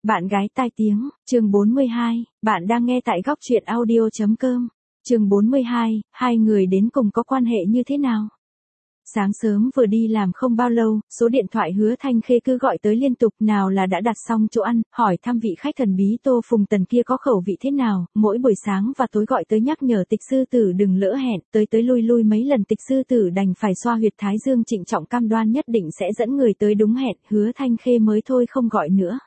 Bạn gái tai tiếng, chương 42, bạn đang nghe tại góc truyện audio.com. Chương 42, hai người đến cùng có quan hệ như thế nào? Sáng sớm vừa đi làm không bao lâu, số điện thoại Hứa Thanh Khê cứ gọi tới liên tục, nào là đã đặt xong chỗ ăn, hỏi thăm vị khách thần bí Tô Phùng Tần kia có khẩu vị thế nào, mỗi buổi sáng và tối gọi tới nhắc nhở Tịch sư tử đừng lỡ hẹn, tới lui lui mấy lần Tịch sư tử đành phải xoa huyệt thái dương trịnh trọng cam đoan nhất định sẽ dẫn người tới đúng hẹn, Hứa Thanh Khê mới thôi không gọi nữa.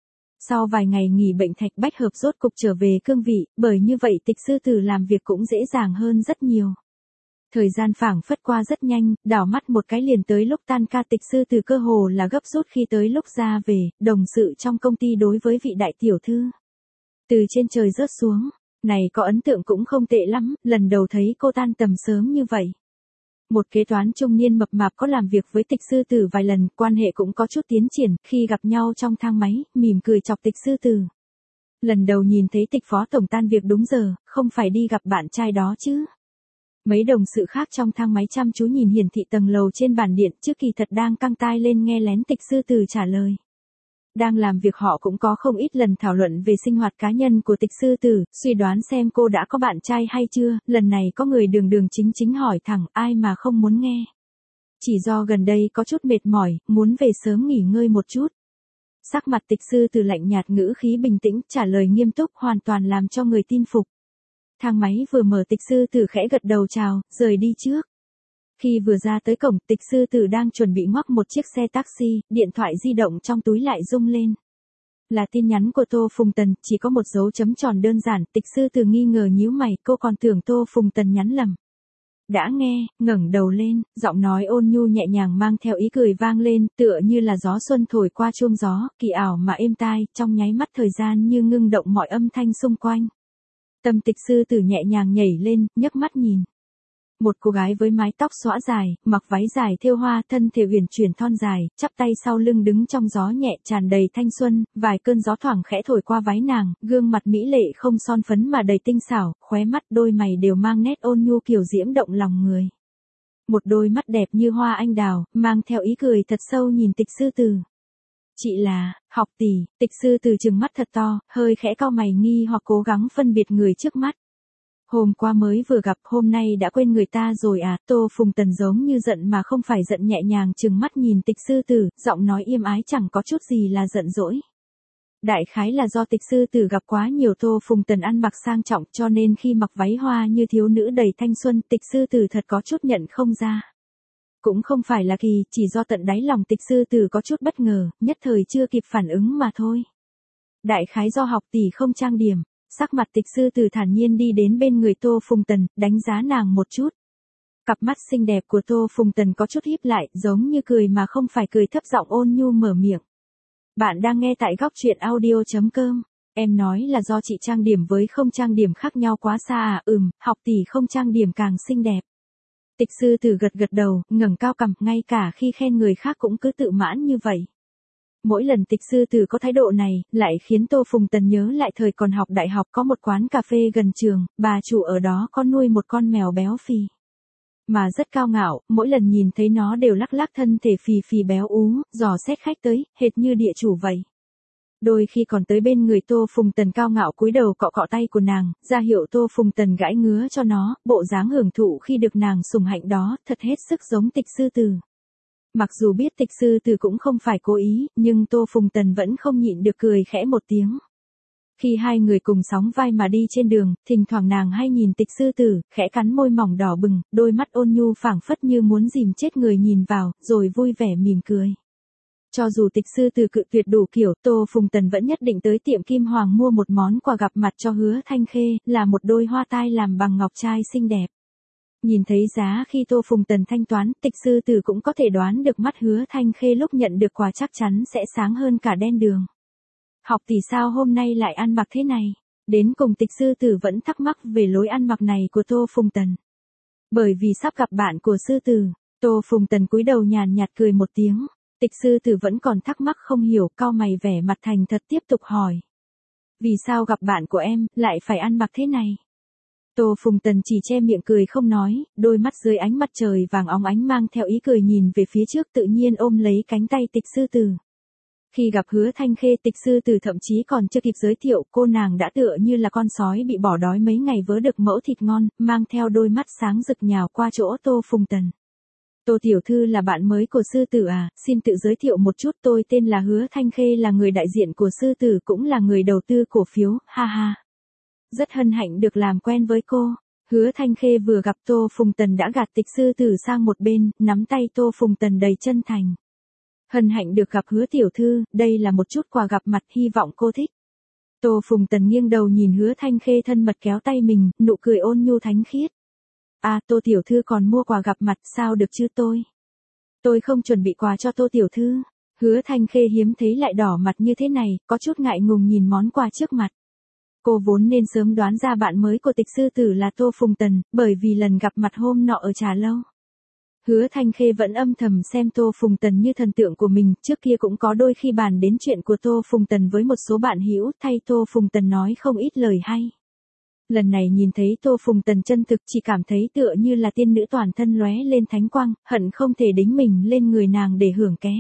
Sau vài ngày nghỉ bệnh Thạch Bách Hợp rốt cục trở về cương vị, bởi như vậy Tịch sư tử làm việc cũng dễ dàng hơn rất nhiều. Thời gian phảng phất qua rất nhanh, đảo mắt một cái liền tới lúc tan ca. Tịch sư tử cơ hồ là gấp rút khi tới lúc ra về, đồng sự trong công ty đối với vị đại tiểu thư từ trên trời rớt xuống, này có ấn tượng cũng không tệ lắm, lần đầu thấy cô tan tầm sớm như vậy. Một kế toán trung niên mập mạp có làm việc với Tịch sư tử vài lần, quan hệ cũng có chút tiến triển, khi gặp nhau trong thang máy, mỉm cười chọc Tịch sư tử. Lần đầu nhìn thấy Tịch phó tổng tan việc đúng giờ, không phải đi gặp bạn trai đó chứ? Mấy đồng sự khác trong thang máy chăm chú nhìn hiển thị tầng lầu trên bàn điện, trước kỳ thật đang căng tai lên nghe lén Tịch sư tử trả lời. Đang làm việc họ cũng có không ít lần thảo luận về sinh hoạt cá nhân của Tịch sư tử, suy đoán xem cô đã có bạn trai hay chưa, lần này có người đường chính hỏi thẳng, ai mà không muốn nghe. Chỉ do gần đây có chút mệt mỏi, muốn về sớm nghỉ ngơi một chút. Sắc mặt Tịch sư tử lạnh nhạt, ngữ khí bình tĩnh, trả lời nghiêm túc, hoàn toàn làm cho người tin phục. Thang máy vừa mở, Tịch sư tử khẽ gật đầu chào, rời đi trước. Khi vừa ra tới cổng, Tịch sư tử đang chuẩn bị ngoắc một chiếc xe taxi, điện thoại di động trong túi lại rung lên. Là tin nhắn của Tô Phùng Tần, chỉ có một dấu chấm tròn đơn giản. Tịch sư tử nghi ngờ nhíu mày, cô còn tưởng Tô Phùng Tần nhắn lầm. Đã nghe, ngẩng đầu lên, giọng nói ôn nhu nhẹ nhàng mang theo ý cười vang lên, tựa như là gió xuân thổi qua chuông gió, kỳ ảo mà êm tai, trong nháy mắt thời gian như ngưng động mọi âm thanh xung quanh. Tâm Tịch sư tử nhẹ nhàng nhảy lên, nhấc mắt nhìn. Một cô gái với mái tóc xõa dài, mặc váy dài thêu hoa, thân thể uyển chuyển thon dài, chắp tay sau lưng đứng trong gió nhẹ tràn đầy thanh xuân, vài cơn gió thoảng khẽ thổi qua váy nàng, gương mặt mỹ lệ không son phấn mà đầy tinh xảo, khóe mắt đôi mày đều mang nét ôn nhu kiều diễm động lòng người. Một đôi mắt đẹp như hoa anh đào, mang theo ý cười thật sâu nhìn Tịch sư tử. Chị là, học tỷ. Tịch sư tử trừng mắt thật to, hơi khẽ cau mày nghi hoặc cố gắng phân biệt người trước mắt. Hôm qua mới vừa gặp, hôm nay đã quên người ta rồi à? Tô Phùng Tần giống như giận mà không phải giận, nhẹ nhàng trừng mắt nhìn Tịch sư tử, giọng nói êm ái chẳng có chút gì là giận dỗi. Đại khái là do Tịch sư tử gặp quá nhiều Tô Phùng Tần ăn mặc sang trọng, cho nên khi mặc váy hoa như thiếu nữ đầy thanh xuân, Tịch sư tử thật có chút nhận không ra. Cũng không phải là kỳ, chỉ do tận đáy lòng Tịch sư tử có chút bất ngờ, nhất thời chưa kịp phản ứng mà thôi. Đại khái do học tỷ không trang điểm. Sắc mặt Tịch sư tử thản nhiên đi đến bên người Tô Phùng Tần, đánh giá nàng một chút. Cặp mắt xinh đẹp của Tô Phùng Tần có chút híp lại, giống như cười mà không phải cười, thấp giọng ôn nhu mở miệng. Bạn đang nghe tại góc truyện audio.com. Em nói là do chị trang điểm với không trang điểm khác nhau quá xa à? Học tỷ không trang điểm càng xinh đẹp. Tịch sư tử gật đầu, ngẩng cao cằm, ngay cả khi khen người khác cũng cứ tự mãn như vậy. Mỗi lần Tịch sư tử có thái độ này, lại khiến Tô Phùng Tần nhớ lại thời còn học đại học có một quán cà phê gần trường, bà chủ ở đó có nuôi một con mèo béo phì. Mà rất cao ngạo, mỗi lần nhìn thấy nó đều lắc lắc thân thể phì béo ú, dò xét khách tới, hệt như địa chủ vậy. Đôi khi còn tới bên người Tô Phùng Tần cao ngạo cúi đầu cọ cọ tay của nàng, ra hiệu Tô Phùng Tần gãi ngứa cho nó, bộ dáng hưởng thụ khi được nàng sủng hạnh đó, thật hết sức giống Tịch sư tử. Mặc dù biết Tịch sư tử cũng không phải cố ý, nhưng Tô Phùng Tần vẫn không nhịn được cười khẽ một tiếng. Khi hai người cùng sóng vai mà đi trên đường, thỉnh thoảng nàng hay nhìn Tịch sư tử, khẽ cắn môi mỏng đỏ bừng, đôi mắt ôn nhu phảng phất như muốn dìm chết người nhìn vào, rồi vui vẻ mỉm cười. Cho dù Tịch sư tử cự tuyệt đủ kiểu, Tô Phùng Tần vẫn nhất định tới tiệm Kim Hoàng mua một món quà gặp mặt cho Hứa Thanh Khê, là một đôi hoa tai làm bằng ngọc trai xinh đẹp. Nhìn thấy giá khi Tô Phùng Tần thanh toán, Tịch sư tử cũng có thể đoán được mắt Hứa Thanh Khê lúc nhận được quà chắc chắn sẽ sáng hơn cả đen đường. Học tỷ sao hôm nay lại ăn mặc thế này? Đến cùng Tịch sư tử vẫn thắc mắc về lối ăn mặc này của Tô Phùng Tần. Bởi vì sắp gặp bạn của sư tử, Tô Phùng Tần cúi đầu nhàn nhạt cười một tiếng. Tịch sư tử vẫn còn thắc mắc không hiểu, cau mày vẻ mặt thành thật tiếp tục hỏi. Vì sao gặp bạn của em, lại phải ăn mặc thế này? Tô Phùng Tần chỉ che miệng cười không nói, đôi mắt dưới ánh mặt trời vàng óng ánh mang theo ý cười nhìn về phía trước, tự nhiên ôm lấy cánh tay Tịch sư tử. Khi gặp Hứa Thanh Khê, Tịch Sư Tử thậm chí còn chưa kịp giới thiệu, cô nàng đã tựa như là con sói bị bỏ đói mấy ngày vớ được mẫu thịt ngon, mang theo đôi mắt sáng rực nhào qua chỗ Tô Phùng Tần. Tô tiểu thư là bạn mới của sư tử à, xin tự giới thiệu một chút, tôi tên là Hứa Thanh Khê, là người đại diện của sư tử, cũng là người đầu tư cổ phiếu, ha ha. Rất hân hạnh được làm quen với cô. Hứa Thanh Khê vừa gặp Tô Phùng Tần đã gạt Tịch Sư Tử sang một bên, nắm tay Tô Phùng Tần đầy chân thành. Hân hạnh được gặp Hứa tiểu thư, đây là một chút quà gặp mặt, hy vọng cô thích. Tô Phùng Tần nghiêng đầu nhìn Hứa Thanh Khê thân mật kéo tay mình, nụ cười ôn nhu thánh khiết. À, Tô tiểu thư còn mua quà gặp mặt, sao được chứ tôi? Tôi không chuẩn bị quà cho Tô tiểu thư. Hứa Thanh Khê hiếm thấy lại đỏ mặt như thế này, có chút ngại ngùng nhìn món quà trước mặt. Cô vốn nên sớm đoán ra bạn mới của Tịch Sư Tử là Tô Phùng Tần, bởi vì lần gặp mặt hôm nọ ở trà lâu. Hứa Thanh Khê vẫn âm thầm xem Tô Phùng Tần như thần tượng của mình, trước kia cũng có đôi khi bàn đến chuyện của Tô Phùng Tần với một số bạn hữu, thay Tô Phùng Tần nói không ít lời hay. Lần này nhìn thấy Tô Phùng Tần chân thực, chỉ cảm thấy tựa như là tiên nữ toàn thân lóe lên thánh quang, hận không thể đính mình lên người nàng để hưởng ké.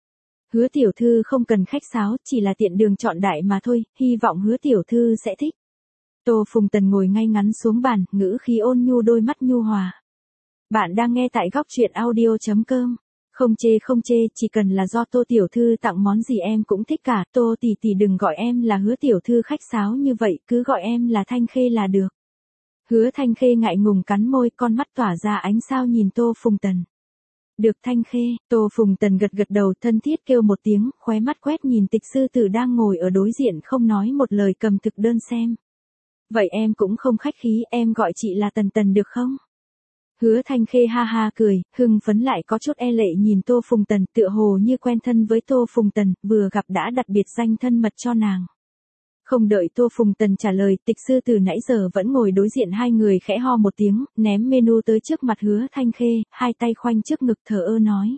Hứa tiểu thư không cần khách sáo, chỉ là tiện đường chọn đại mà thôi, hy vọng Hứa tiểu thư sẽ thích. Tô Phùng Tần ngồi ngay ngắn xuống bàn, ngữ khí ôn nhu, đôi mắt nhu hòa. Bạn đang nghe tại góc truyện audio.com. Không chê, chỉ cần là do Tô tiểu thư tặng món gì em cũng thích cả, Tô tỷ tỷ đừng gọi em là Hứa tiểu thư khách sáo như vậy, cứ gọi em là Thanh Khê là được. Hứa Thanh Khê ngại ngùng cắn môi, con mắt tỏa ra ánh sao nhìn Tô Phùng Tần. Được Thanh Khê, Tô Phùng Tần gật gật đầu, thân thiết kêu một tiếng, khóe mắt quét nhìn Tịch Sư Tử đang ngồi ở đối diện không nói một lời cầm thực đơn xem. Vậy em cũng không khách khí, em gọi chị là Tần Tần được không? Hứa Thanh Khê ha ha cười, hưng phấn lại có chút e lệ nhìn Tô Phùng Tần, tựa hồ như quen thân với Tô Phùng Tần, vừa gặp đã đặt biệt danh thân mật cho nàng. Không đợi Tô Phùng Tần trả lời, Tịch Sư Tử nãy giờ vẫn ngồi đối diện hai người khẽ ho một tiếng, ném menu tới trước mặt Hứa Thanh Khê, hai tay khoanh trước ngực thờ ơ nói.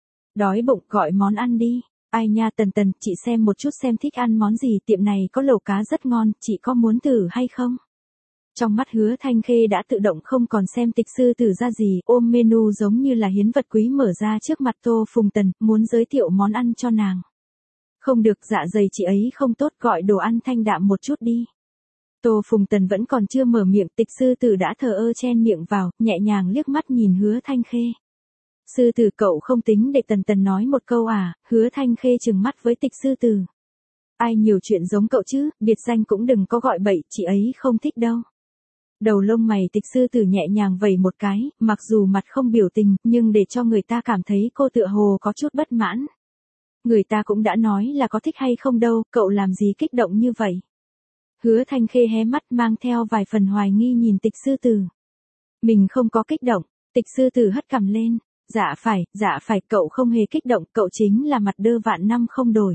Đói bụng, gọi món ăn đi. Ai nha Tần Tần, chị xem một chút xem thích ăn món gì, tiệm này có lẩu cá rất ngon, chị có muốn thử hay không? Trong mắt Hứa Thanh Khê đã tự động không còn xem Tịch Sư Tử ra gì, ôm menu giống như là hiến vật quý mở ra trước mặt Tô Phùng Tần, muốn giới thiệu món ăn cho nàng. Không được, dạ dày chị ấy không tốt, gọi đồ ăn thanh đạm một chút đi. Tô Phùng Tần vẫn còn chưa mở miệng, Tịch Sư Tử đã thờ ơ chen miệng vào, nhẹ nhàng liếc mắt nhìn Hứa Thanh Khê. Sư Tử cậu không tính để Tần Tần nói một câu à? Hứa Thanh Khê trừng mắt với Tịch Sư Tử. Ai nhiều chuyện giống cậu chứ, biệt danh cũng đừng có gọi bậy, chị ấy không thích đâu. Đầu lông mày Tịch Sư Tử nhẹ nhàng vẩy một cái, mặc dù mặt không biểu tình, nhưng để cho người ta cảm thấy cô tựa hồ có chút bất mãn. Người ta cũng đã nói là có thích hay không đâu, cậu làm gì kích động như vậy? Hứa Thanh Khê hé mắt mang theo vài phần hoài nghi nhìn Tịch Sư Tử. Mình không có kích động, Tịch Sư Tử hất cằm lên. Dạ phải, cậu không hề kích động, cậu chính là mặt đơ vạn năm không đổi.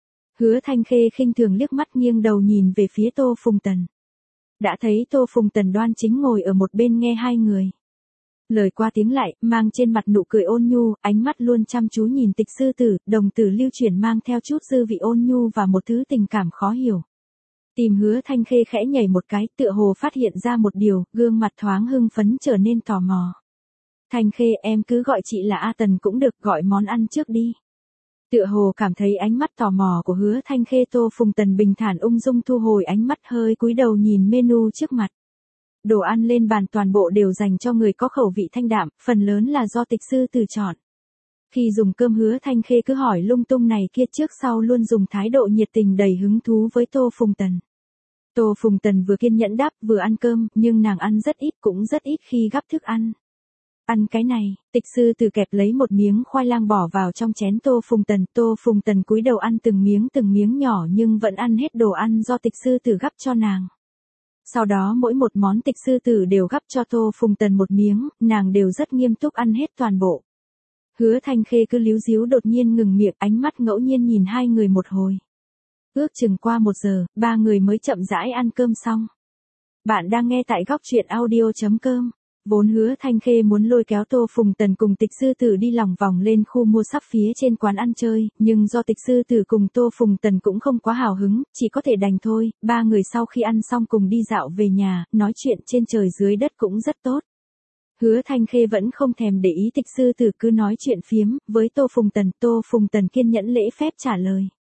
Hứa Thanh Khê khinh thường liếc mắt nghiêng đầu nhìn về phía Tô Phùng Tần. Đã thấy Tô Phùng Tần đoan chính ngồi ở một bên nghe hai người. Lời qua tiếng lại, mang trên mặt nụ cười ôn nhu, ánh mắt luôn chăm chú nhìn Tịch Sư Tử, đồng tử lưu chuyển mang theo chút dư vị ôn nhu và một thứ tình cảm khó hiểu. Tìm Hứa Thanh Khê khẽ nhảy một cái, tựa hồ phát hiện ra một điều, gương mặt thoáng hưng phấn trở nên tò mò. Thanh Khê, em cứ gọi chị là A Tần cũng được, gọi món ăn trước đi. Tựa hồ cảm thấy ánh mắt tò mò của Hứa Thanh Khê, Tô Phùng Tần bình thản ung dung thu hồi ánh mắt, hơi cúi đầu nhìn menu trước mặt. Đồ ăn lên bàn toàn bộ đều dành cho người có khẩu vị thanh đạm, phần lớn là do Tịch Sư Tử chọn. Khi dùng cơm Hứa Thanh Khê cứ hỏi lung tung này kia, trước sau luôn dùng thái độ nhiệt tình đầy hứng thú với Tô Phùng Tần. Tô Phùng Tần vừa kiên nhẫn đáp vừa ăn cơm, nhưng nàng ăn rất ít, cũng rất ít khi gắp thức ăn. Ăn cái này, Tịch Sư Tử kẹp lấy một miếng khoai lang bỏ vào trong chén Tô Phùng Tần cúi đầu ăn từng miếng nhỏ nhưng vẫn ăn hết đồ ăn do Tịch Sư Tử gắp cho nàng. Sau đó mỗi một món Tịch Sư Tử đều gắp cho Tô Phùng Tần một miếng, nàng đều rất nghiêm túc ăn hết toàn bộ. Hứa Thanh Khê cứ líu díu đột nhiên ngừng miệng, ánh mắt ngẫu nhiên nhìn hai người một hồi. Ước chừng qua 1 giờ, ba người mới chậm rãi ăn cơm xong. Bạn đang nghe tại góc truyện audio.com. Vốn Hứa Thanh Khê muốn lôi kéo Tô Phùng Tần cùng Tịch Sư Tử đi lòng vòng lên khu mua sắm phía trên quán ăn chơi, nhưng do Tịch Sư Tử cùng Tô Phùng Tần cũng không quá hào hứng, chỉ có thể đành thôi. Ba người sau khi ăn xong cùng đi dạo về nhà, nói chuyện trên trời dưới đất cũng rất tốt. Hứa Thanh Khê vẫn không thèm để ý Tịch Sư Tử cứ nói chuyện phiếm với Tô Phùng Tần kiên nhẫn lễ phép trả lời.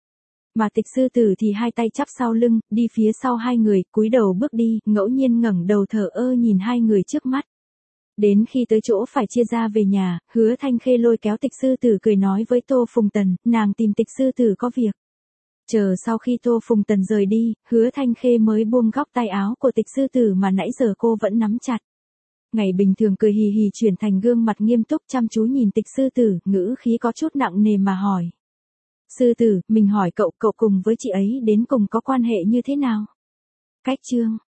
Mà tịch sư tử thì hai tay chắp sau lưng, đi phía sau hai người, cúi đầu bước đi, ngẫu nhiên ngẩng đầu thờ ơ nhìn hai người trước mắt. Đến khi tới chỗ phải chia ra về nhà, Hứa Thanh Khê lôi kéo tịch sư tử cười nói với Tô Phùng Tần, nàng tìm tịch sư tử có việc. Chờ sau khi Tô Phùng Tần rời đi, Hứa Thanh Khê mới buông góc tay áo của tịch sư tử mà nãy giờ cô vẫn nắm chặt. Ngày bình thường cười hì hì chuyển thành gương mặt nghiêm túc chăm chú nhìn tịch sư tử, ngữ khí có chút nặng nề mà hỏi. Sư tử, mình hỏi cậu cùng với chị ấy đến cùng có quan hệ như thế nào? Cách chương